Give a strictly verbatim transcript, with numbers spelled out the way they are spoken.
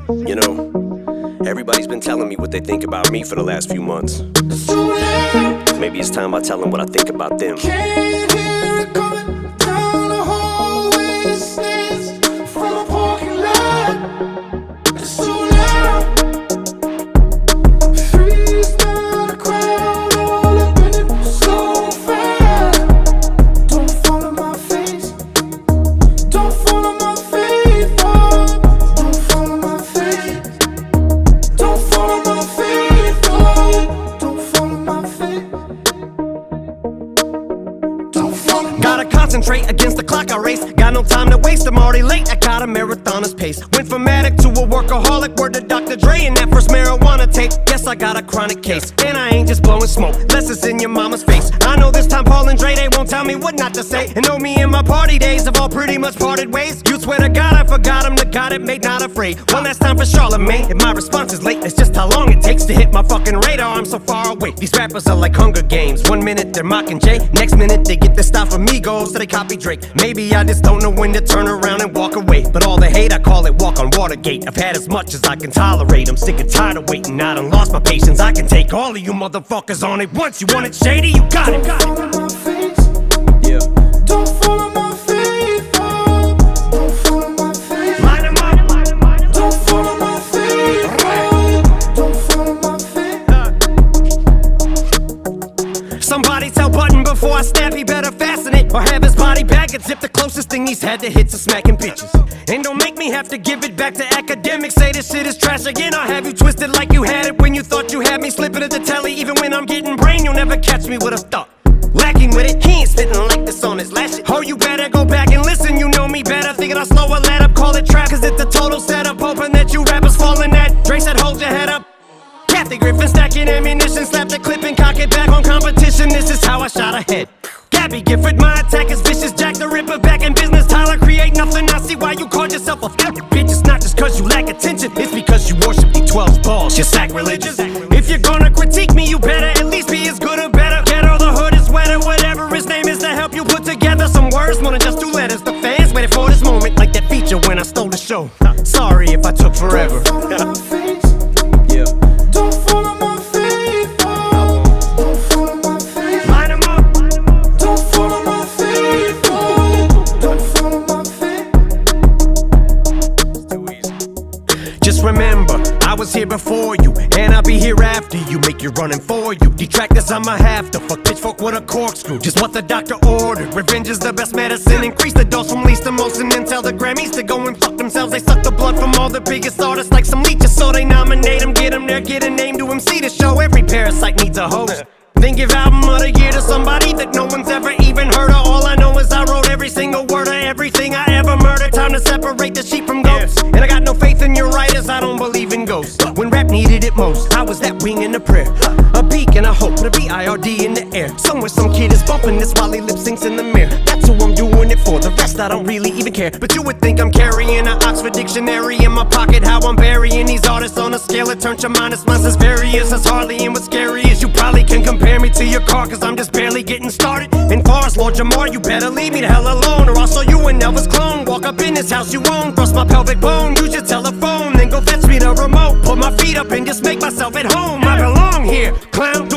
You know, everybody's been telling me what they think about me for the last few months. Maybe it's time I tell them what I think about them. Can't hear it coming down the hallway, stairs from a parking lot. It's too loud. Freeze down the crowd, all up in it so fast. Don't fall on my face. Don't fall on my face. Oh. Don't fall on my face. Don't fall on my face. Oh. Don't fall on my face. Gotta concentrate against the clock I race. Got no time to waste, I'm already late. I got a marathoner's pace. Went from addict to a workaholic. Word to Doctor Dre and that first marijuana tape. Guess I got a chronic case. And I ain't just blowing smoke, less it's in your mama's face. I know this time Paul and Dre, they won't tell me what not to say. And know me and my party days have all pretty much parted ways. You swear to God I forgot him, the God it made, not afraid. One last time for Charlemagne. If my response is late, it's just how long it takes to hit my fucking radar. I'm so far away. These rappers are like Hunger Games. One minute they're mocking Jay, next minute they get their style from Migos, so they copy Drake. Maybe I just don't know when to turn around and walk away. But all the hate, I call it walk on Watergate. I've had as much as I can tolerate. I'm sick and tired of waiting. I done lost my patience. I can take all of you motherfuckers on it once. You want it shady? You got it. Don't fall on my face. Yeah. Don't fall on my face. Oh. Don't fall on my face. Line 'em up. Don't fall on my face. Oh. Don't fall on my face. Somebody tell Button before I snap, he better fasten it or have his body bag and zip. The closest thing he's had to hits are smacking bitches. And don't make me have to give it back to academics. Say this shit is trash again. I'll have you twisted like you had it when you thought you had me. Slipping at the telly, even when I'm getting brain, you'll never catch me with a thought. Lacking with it, he ain't spitting like this on his last shit. Oh, you better go back and listen, you know me better. Thinking I'll slow a let up, call it trap, cause it's a total setup. Hoping that you rappers fall in that. Dre said hold your head up. Kathy Griffin stacking ammunition, slap the clip and cock it back on competition. This is how I shot ahead. Gabby Gifford, my attack is vicious. Jack the Ripper back in business. Tyler, create nothing. I see why you called yourself a f***ing bitch. It's not just cause you lack attention, it's because you worship D twelve's balls. You're sacrilegious. If you're gonna critique me, you better at least be as good or better. Ghetto, the hood is wetter, whatever his name is, to help you put together some words more than just two letters. The fans waited for this moment, like that feature when I stole the show. Sorry if I took forever. Don't fall on my face. Yeah. Don't fall on my face. Oh. Don't fall on my face. Line 'em up. Don't fall on my face. Oh. Don't fall on my face. Too easy. Just remember, I was here before you, and I'll be here after you. Make you running for you. Detractors, I'ma have to fuck pitchfork with a corkscrew. Just what the doctor ordered. Revenge is the best medicine. Increase the dose from least to most, and then tell the Grammys to go and fuck themselves. They suck the blood from all the biggest artists like some leeches, so they nominate them, get them there, get a name to M C to show. Every parasite needs a host. Then give album of the year to somebody that no one's ever even heard of. All I know is I wrote every single word of everything I ever murdered. Time to separate the sheep from goats. And I got no faith in your writers, I don't believe in ghosts. When rap needed it most, I was that wing in a prayer, a beacon, a hope, with a B I R D in the air. Somewhere some kid is bumping this while he lip syncs in the mirror. That's who I'm doing it for, the rest I don't really even care. But you would think I'm carrying an Oxford dictionary in my pocket. How I'm burying these artists on a scale that turns your minus minus as various as hardly. And what's scary is you probably can compare me to your car, cause I'm just barely getting started. And far as Lord Jamar, you better leave me the hell alone, or I'll show you an Elvis clone. Walk up in this house you own, thrust my pelvic bone, use your telephone, then go fetch me the remote. Put my feet up and just make myself at home. I belong here, clown.